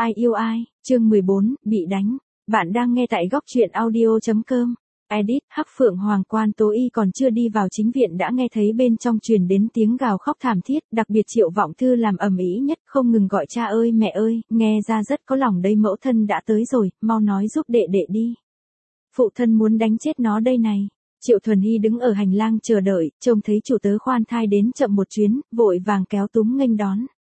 Ai yêu ai, chương 14, bị đánh. Bạn đang nghe tại góc truyện audio.com. Edit, Hắc Phượng Hoàng Quan Tố Y còn chưa đi vào chính viện đã nghe thấy bên trong truyền đến tiếng gào khóc thảm thiết, đặc biệt Triệu Vọng Thư làm ầm ĩ nhất, không ngừng gọi cha ơi mẹ ơi, nghe ra rất có lòng đây, mẫu thân đã tới rồi, mau nói giúp đệ đệ đi. Phụ thân muốn đánh chết nó đây này. Triệu Thuần Hy đứng ở hành lang chờ đợi, trông thấy chủ tớ khoan thai đến chậm một chuyến, vội vàng kéo túm nghênh đón.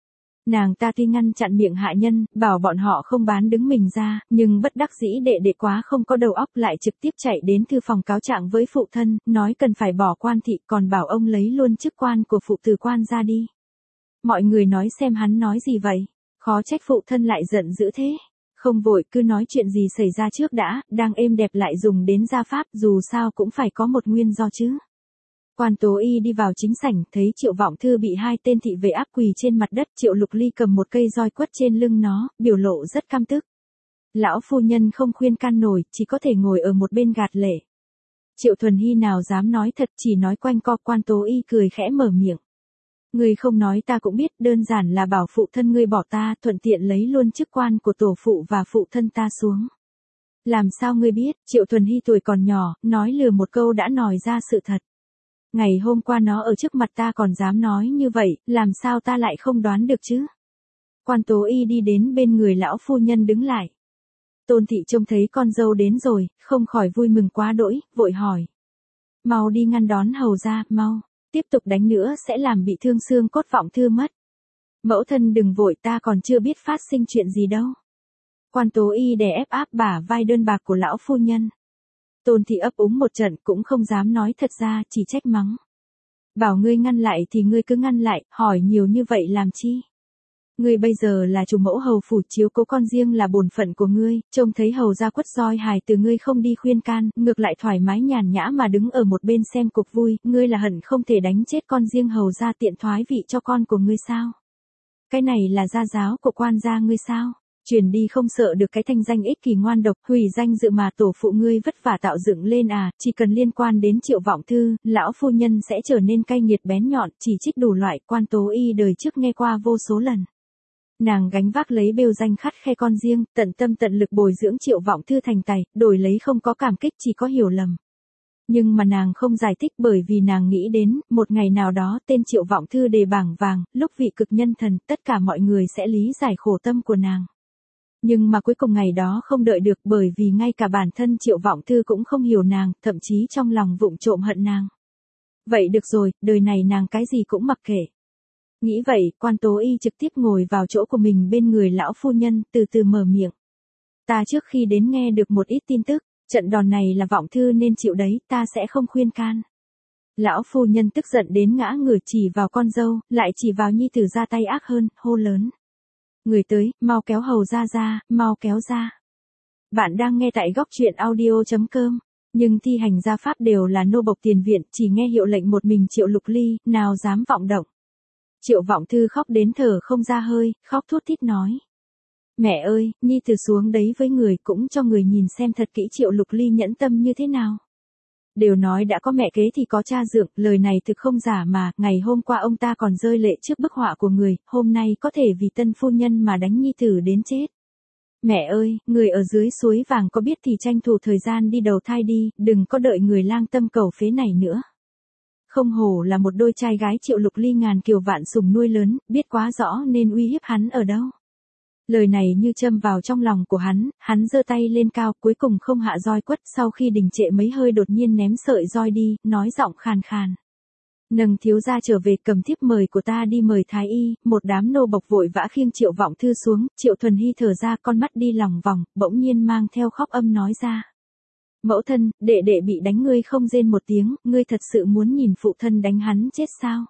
Nàng ta tuy ngăn chặn miệng hạ nhân, bảo bọn họ không bán đứng mình ra, nhưng bất đắc dĩ đệ đệ quá không có đầu óc lại trực tiếp chạy đến thư phòng cáo trạng với phụ thân, nói cần phải bỏ quan thị, còn bảo ông lấy luôn chức quan của phụ từ quan ra đi. Mọi người nói xem hắn nói gì vậy, khó trách phụ thân lại giận dữ thế. Không vội, cứ nói chuyện gì xảy ra trước đã, đang êm đẹp lại dùng đến gia pháp, dù sao cũng phải có một nguyên do chứ. Quan Tố Y đi vào chính sảnh, thấy Triệu Vọng Thư bị hai tên thị vệ áp quỳ trên mặt đất, Triệu Lục Ly cầm một cây roi quất trên lưng nó, biểu lộ rất căm tức. Lão phu nhân không khuyên can nổi, chỉ có thể ngồi ở một bên gạt lệ. Triệu Thuần Hy nào dám nói thật, chỉ nói quanh co. Quan Tố Y cười khẽ mở miệng. Ngươi không nói ta cũng biết, đơn giản là bảo phụ thân ngươi bỏ ta, thuận tiện lấy luôn chức quan của tổ phụ và phụ thân ta xuống. Làm sao ngươi biết? Triệu Thuần Hy tuổi còn nhỏ, nói lừa một câu đã nói ra sự thật. Ngày hôm qua nó ở trước mặt ta còn dám nói như vậy, làm sao ta lại không đoán được chứ? Quan Tố Y đi đến bên người lão phu nhân đứng lại. Tôn thị trông thấy con dâu đến rồi, không khỏi vui mừng quá đỗi, vội hỏi. Mau đi ngăn đón hầu ra, mau, tiếp tục đánh nữa sẽ làm bị thương xương cốt Vọng Thư mất. Mẫu thân đừng vội, ta còn chưa biết phát sinh chuyện gì đâu. Quan Tố Y đè ép áp bả vai đơn bạc của lão phu nhân. Tôn thị ấp úng một trận cũng không dám nói thật ra, chỉ trách mắng. Bảo ngươi ngăn lại thì ngươi cứ ngăn lại, hỏi nhiều như vậy làm chi? Ngươi bây giờ là chủ mẫu hầu phủ, chiếu cố con riêng là bổn phận của ngươi, trông thấy hầu ra quất roi hài từ ngươi không đi khuyên can, ngược lại thoải mái nhàn nhã mà đứng ở một bên xem cuộc vui, ngươi là hận không thể đánh chết con riêng hầu ra tiện thoái vị cho con của ngươi sao? Cái này là gia giáo của quan gia ngươi sao? Truyền đi không sợ được cái thanh danh ích kỷ ngoan độc, hủy danh dự mà tổ phụ ngươi vất vả tạo dựng lên à, chỉ cần liên quan đến Triệu Vọng Thư, lão phu nhân sẽ trở nên cay nghiệt bén nhọn, chỉ trích đủ loại. Quan Tố Y đời trước nghe qua vô số lần. Nàng gánh vác lấy bêu danh khắt khe con riêng, tận tâm tận lực bồi dưỡng Triệu Vọng Thư thành tài, đổi lấy không có cảm kích chỉ có hiểu lầm. Nhưng mà nàng không giải thích bởi vì nàng nghĩ đến, một ngày nào đó tên Triệu Vọng Thư đề bảng vàng, lúc vị cực nhân thần, tất cả mọi người sẽ lý giải khổ tâm của nàng. Nhưng mà cuối cùng ngày đó không đợi được bởi vì ngay cả bản thân Triệu Vọng Thư cũng không hiểu nàng, thậm chí trong lòng vụng trộm hận nàng. Vậy được rồi, đời này nàng cái gì cũng mặc kệ. Nghĩ vậy, Quan Tố Y trực tiếp ngồi vào chỗ của mình bên người lão phu nhân, từ từ mở miệng. Ta trước khi đến nghe được một ít tin tức, trận đòn này là Vọng Thư nên chịu đấy, ta sẽ không khuyên can. Lão phu nhân tức giận đến ngã người chỉ vào con dâu, lại chỉ vào nhi tử ra tay ác hơn, hô lớn. Người tới, mau kéo hầu ra ra, mau kéo ra. Bạn đang nghe tại góc truyện audio.com, nhưng thi hành gia pháp đều là nô bộc tiền viện, chỉ nghe hiệu lệnh một mình Triệu Lục Ly, nào dám vọng động. Triệu Vọng Thư khóc đến thở không ra hơi, khóc thút thít nói. Mẹ ơi, nhi tử xuống đấy với người cũng cho người nhìn xem thật kỹ Triệu Lục Ly nhẫn tâm như thế nào. Đều nói đã có mẹ kế thì có cha dượng, lời này thực không giả mà, ngày hôm qua ông ta còn rơi lệ trước bức họa của người, hôm nay có thể vì tân phu nhân mà đánh nhi tử đến chết. Mẹ ơi, người ở dưới suối vàng có biết thì tranh thủ thời gian đi đầu thai đi, đừng có đợi người lang tâm cầu phế này nữa. Không hổ là một đôi trai gái Triệu Lục Ly ngàn kiều vạn sủng nuôi lớn, biết quá rõ nên uy hiếp hắn ở đâu. Lời này như châm vào trong lòng của hắn giơ tay lên cao, cuối cùng không hạ roi quất, sau khi đình trệ mấy hơi đột nhiên ném sợi roi đi, nói giọng khàn khàn. Nâng thiếu gia trở về, cầm thiếp mời của ta đi mời thái y. Một đám nô bộc vội vã khiêng Triệu Vọng Thư xuống, Triệu Thuần Hy thở ra, con mắt đi lòng vòng, bỗng nhiên mang theo khóc âm nói ra. Mẫu thân, đệ đệ bị đánh, ngươi không rên một tiếng, ngươi thật sự muốn nhìn phụ thân đánh hắn chết sao?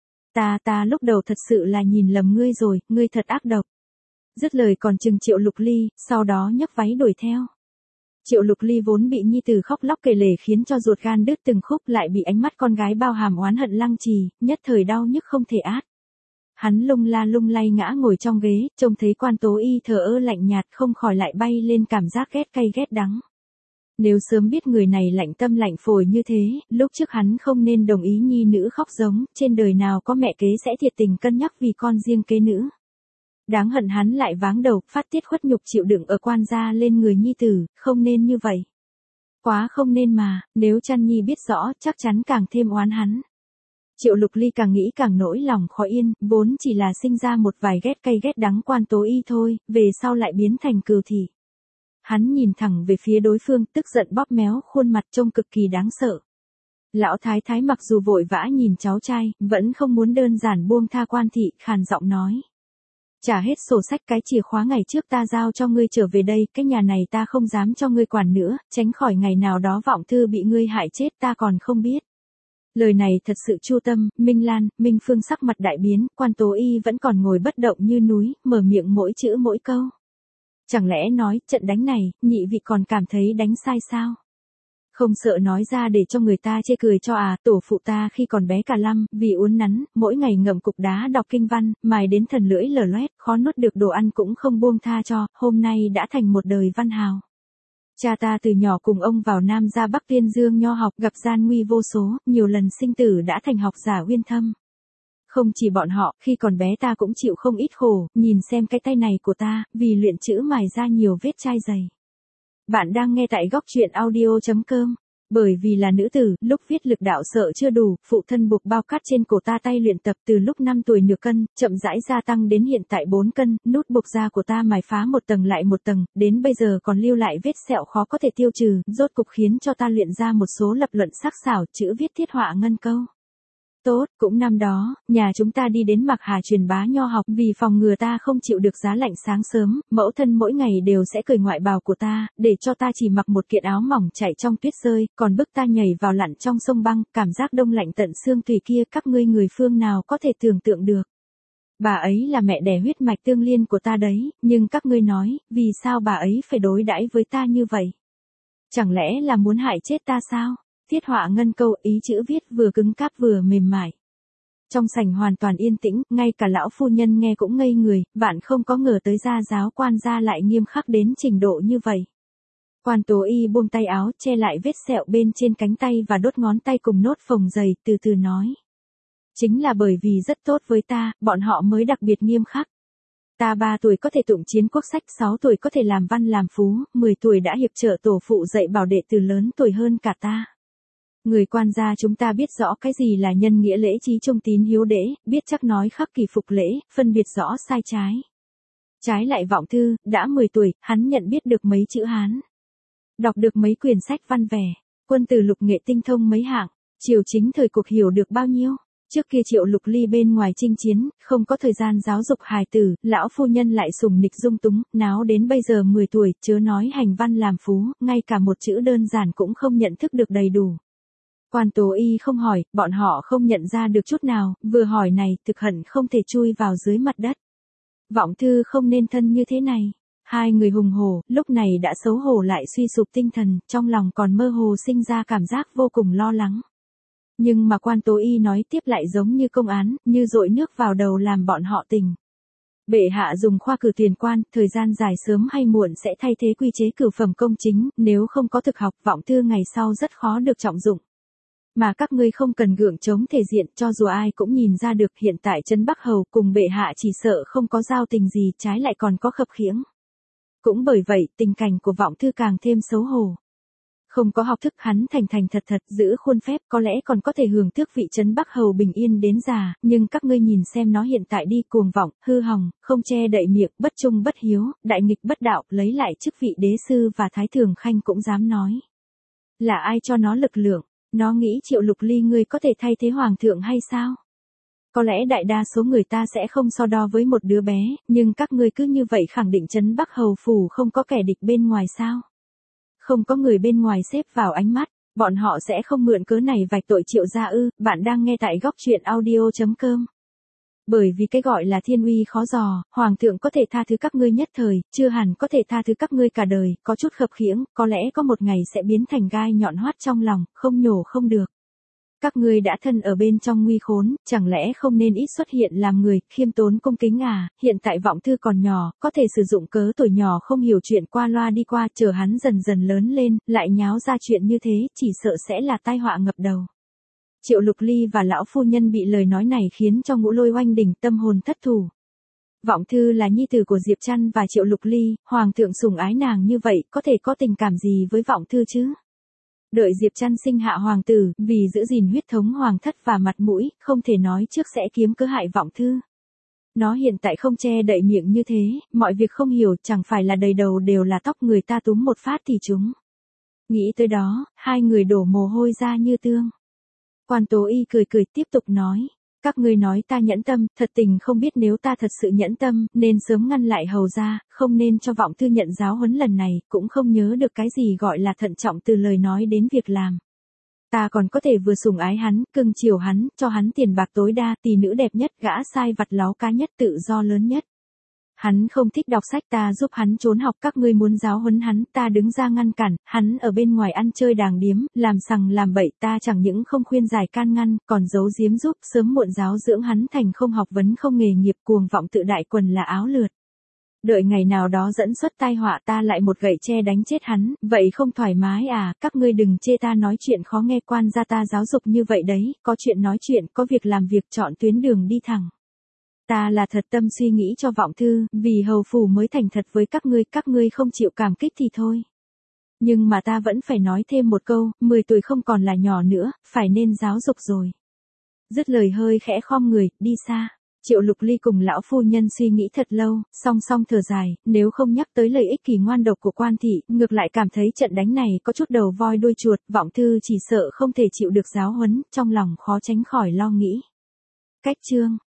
Ta lúc đầu thật sự là nhìn lầm ngươi rồi, ngươi thật ác độc. Dứt lời còn chừng Triệu Lục Ly, sau đó nhấc váy đuổi theo. Triệu Lục Ly vốn bị nhi tử khóc lóc kể lể khiến cho ruột gan đứt từng khúc, lại bị ánh mắt con gái bao hàm oán hận lăng trì, nhất thời đau nhức không thể át. Hắn lung la lung lay ngã ngồi trong ghế, trông thấy Quan Tố Y thờ ơ lạnh nhạt không khỏi lại bay lên cảm giác ghét cay ghét đắng. Nếu sớm biết người này lạnh tâm lạnh phổi như thế, lúc trước hắn không nên đồng ý nhi nữ khóc giống, trên đời nào có mẹ kế sẽ thiệt tình cân nhắc vì con riêng kế nữ. Đáng hận hắn lại váng đầu, phát tiết khuất nhục chịu đựng ở quan gia lên người nhi tử, không nên như vậy. Quá không nên mà, nếu Trăn Nhi biết rõ, chắc chắn càng thêm oán hắn. Triệu Lục Ly càng nghĩ càng nỗi lòng khó yên, vốn chỉ là sinh ra một vài ghét cay ghét đắng Quan Tố Y thôi, về sau lại biến thành cừu thị. Hắn nhìn thẳng về phía đối phương, tức giận bóp méo khuôn mặt trông cực kỳ đáng sợ. Lão thái thái mặc dù vội vã nhìn cháu trai, vẫn không muốn đơn giản buông tha Quan thị, khàn giọng nói. Trả hết sổ sách, cái chìa khóa ngày trước ta giao cho ngươi trở về đây, cái nhà này ta không dám cho ngươi quản nữa, tránh khỏi ngày nào đó Vọng Thư bị ngươi hại chết ta còn không biết. Lời này thật sự chu tâm, Minh Lan, Minh Phương sắc mặt đại biến, Quan Tố Y vẫn còn ngồi bất động như núi, mở miệng mỗi chữ mỗi câu. Chẳng lẽ nói, trận đánh này, nhị vị còn cảm thấy đánh sai sao? Không sợ nói ra để cho người ta chê cười cho à, tổ phụ ta khi còn bé cả lăm, vì uốn nắn, mỗi ngày ngậm cục đá đọc kinh văn, mài đến thần lưỡi lở loét, khó nuốt được đồ ăn cũng không buông tha cho, hôm nay đã thành một đời văn hào. Cha ta từ nhỏ cùng ông vào Nam ra Bắc Tuyên Dương nho học, gặp gian nguy vô số, nhiều lần sinh tử đã thành học giả uyên thâm. Không chỉ bọn họ, khi còn bé ta cũng chịu không ít khổ, nhìn xem cái tay này của ta, vì luyện chữ mài ra nhiều vết chai dày. Bạn đang nghe tại góc truyện audio.com. Bởi vì là nữ tử, lúc viết lực đạo sợ chưa đủ, phụ thân buộc bao cát trên cổ ta tay luyện tập từ lúc 5 tuổi nửa cân, chậm rãi gia tăng đến hiện tại 4 cân, nút buộc da của ta mài phá một tầng lại một tầng, đến bây giờ còn lưu lại vết sẹo khó có thể tiêu trừ, rốt cục khiến cho ta luyện ra một số lập luận sắc sảo, chữ viết thiết họa ngân câu. Tốt, cũng năm đó, nhà chúng ta đi đến Mạc Hà truyền bá nho học, vì phòng ngừa ta không chịu được giá lạnh sáng sớm, mẫu thân mỗi ngày đều sẽ cởi ngoại bào của ta, để cho ta chỉ mặc một kiện áo mỏng chạy trong tuyết rơi, còn bức ta nhảy vào lặn trong sông băng, cảm giác đông lạnh tận xương tùy kia các ngươi người phương nào có thể tưởng tượng được. Bà ấy là mẹ đẻ huyết mạch tương liên của ta đấy, nhưng các ngươi nói, vì sao bà ấy phải đối đãi với ta như vậy? Chẳng lẽ là muốn hại chết ta sao? Thiết họa ngân câu, ý chữ viết vừa cứng cáp vừa mềm mại. Trong sảnh hoàn toàn yên tĩnh, ngay cả lão phu nhân nghe cũng ngây người, vạn không có ngờ tới gia giáo quan gia lại nghiêm khắc đến trình độ như vậy. Quan Tố Y buông tay áo, che lại vết sẹo bên trên cánh tay và đốt ngón tay cùng nốt phồng dày, từ từ nói. Chính là bởi vì rất tốt với ta, bọn họ mới đặc biệt nghiêm khắc. Ta 3 tuổi có thể tụng chiến quốc sách, 6 tuổi có thể làm văn làm phú, 10 tuổi đã hiệp trợ tổ phụ dạy bảo đệ tử lớn tuổi hơn cả ta. Người quan gia chúng ta biết rõ cái gì là nhân nghĩa lễ trí trung tín hiếu đễ, biết chắc nói khắc kỷ phục lễ, phân biệt rõ sai trái. Trái lại Vọng Thư, đã 10 tuổi, hắn nhận biết được mấy chữ Hán. Đọc được mấy quyển sách văn vẻ, quân từ lục nghệ tinh thông mấy hạng, triều chính thời cuộc hiểu được bao nhiêu. Trước kia Triệu Lục Ly bên ngoài chinh chiến, không có thời gian giáo dục hài tử, lão phu nhân lại sùng nịch dung túng, náo đến bây giờ 10 tuổi, chớ nói hành văn làm phú, ngay cả một chữ đơn giản cũng không nhận thức được đầy đủ. Quan Tố Y không hỏi, bọn họ không nhận ra được chút nào, vừa hỏi này, thực hận không thể chui vào dưới mặt đất. Vọng Thư không nên thân như thế này. Hai người hùng hổ, lúc này đã xấu hổ lại suy sụp tinh thần, trong lòng còn mơ hồ sinh ra cảm giác vô cùng lo lắng. Nhưng mà Quan Tố Y nói tiếp lại giống như công án, như dội nước vào đầu làm bọn họ tỉnh. Bệ hạ dùng khoa cử tiền quan, thời gian dài sớm hay muộn sẽ thay thế quy chế cử phẩm công chính, nếu không có thực học, Vọng Thư ngày sau rất khó được trọng dụng. Mà các ngươi không cần gượng chống thể diện, cho dù ai cũng nhìn ra được hiện tại Trấn Bắc Hầu cùng bệ hạ chỉ sợ không có giao tình gì, trái lại còn có khập khiễng. Cũng bởi vậy, tình cảnh của Vọng Thư càng thêm xấu hổ. Không có học thức, hắn thành thành thật thật giữ khuôn phép, có lẽ còn có thể hưởng tước vị Trấn Bắc Hầu bình yên đến già, nhưng các ngươi nhìn xem nó hiện tại đi, cuồng vọng, hư hỏng, không che đậy miệng, bất trung bất hiếu, đại nghịch bất đạo, lấy lại chức vị đế sư và thái thường khanh cũng dám nói. Là ai cho nó lực lượng? Nó nghĩ Triệu Lục Ly ngươi có thể thay thế hoàng thượng hay sao? Có lẽ đại đa số người ta sẽ không so đo với một đứa bé, nhưng các ngươi cứ như vậy khẳng định Trấn Bắc Hầu phủ không có kẻ địch bên ngoài sao? Không có người bên ngoài xếp vào ánh mắt, bọn họ sẽ không mượn cớ này vạch tội Triệu gia ư? Bạn đang nghe tại góc truyện audio.com. Bởi vì cái gọi là thiên uy khó dò, hoàng thượng có thể tha thứ các ngươi nhất thời, chưa hẳn có thể tha thứ các ngươi cả đời, có chút khập khiễng, có lẽ có một ngày sẽ biến thành gai nhọn hoắt trong lòng, không nhổ không được. Các ngươi đã thân ở bên trong nguy khốn, chẳng lẽ không nên ít xuất hiện làm người, khiêm tốn cung kính à? Hiện tại Vọng Thư còn nhỏ, có thể sử dụng cớ tuổi nhỏ không hiểu chuyện qua loa đi qua, chờ hắn dần dần lớn lên, lại nháo ra chuyện như thế, chỉ sợ sẽ là tai họa ngập đầu. Triệu Lục Ly và lão phu nhân bị lời nói này khiến cho Ngũ Lôi oanh đỉnh, tâm hồn thất thủ. Vọng Thư là nhi tử của Diệp Trăn và Triệu Lục Ly, Hoàng thượng sủng ái nàng như vậy, có thể có tình cảm gì với Vọng Thư chứ? Đợi Diệp Trăn sinh hạ hoàng tử, vì giữ gìn huyết thống hoàng thất và mặt mũi, không thể nói trước sẽ kiếm cớ hại Vọng Thư. Nó hiện tại không che đậy miệng như thế, mọi việc không hiểu, chẳng phải là đầy đầu đều là tóc người ta túm một phát thì chúng. Nghĩ tới đó, hai người đổ mồ hôi ra như tương. Quan Tố Y cười cười tiếp tục nói. Các ngươi nói ta nhẫn tâm, thật tình không biết nếu ta thật sự nhẫn tâm, nên sớm ngăn lại hầu ra, không nên cho Vọng Thư nhận giáo huấn lần này, cũng không nhớ được cái gì gọi là thận trọng từ lời nói đến việc làm. Ta còn có thể vừa sủng ái hắn, cưng chiều hắn, cho hắn tiền bạc tối đa, tỷ nữ đẹp nhất, gã sai vặt láo cá nhất, tự do lớn nhất. Hắn không thích đọc sách, ta giúp hắn trốn học, các ngươi muốn giáo huấn hắn, ta đứng ra ngăn cản, hắn ở bên ngoài ăn chơi đàng điếm, làm sằng làm bậy, ta chẳng những không khuyên giải can ngăn, còn giấu giếm giúp, sớm muộn giáo dưỡng hắn thành không học vấn không nghề nghiệp, cuồng vọng tự đại quần là áo lượt. Đợi ngày nào đó dẫn xuất tai họa, ta lại một gậy tre đánh chết hắn, vậy không thoải mái à? Các ngươi đừng chê ta nói chuyện khó nghe, quan gia ta giáo dục như vậy đấy, có chuyện nói chuyện, có việc làm việc, chọn tuyến đường đi thẳng. Ta là thật tâm suy nghĩ cho Vọng Thư, vì hầu phủ mới thành thật với các ngươi không chịu cảm kích thì thôi. Nhưng mà ta vẫn phải nói thêm một câu, 10 tuổi không còn là nhỏ nữa, phải nên giáo dục rồi. Dứt lời hơi khẽ khom người, đi xa. Triệu Lục Ly cùng lão phu nhân suy nghĩ thật lâu, song song thở dài, nếu không nhắc tới lời ích kỷ ngoan độc của quan thị, ngược lại cảm thấy trận đánh này có chút đầu voi đuôi chuột, Vọng Thư chỉ sợ không thể chịu được giáo huấn, trong lòng khó tránh khỏi lo nghĩ. Cách chương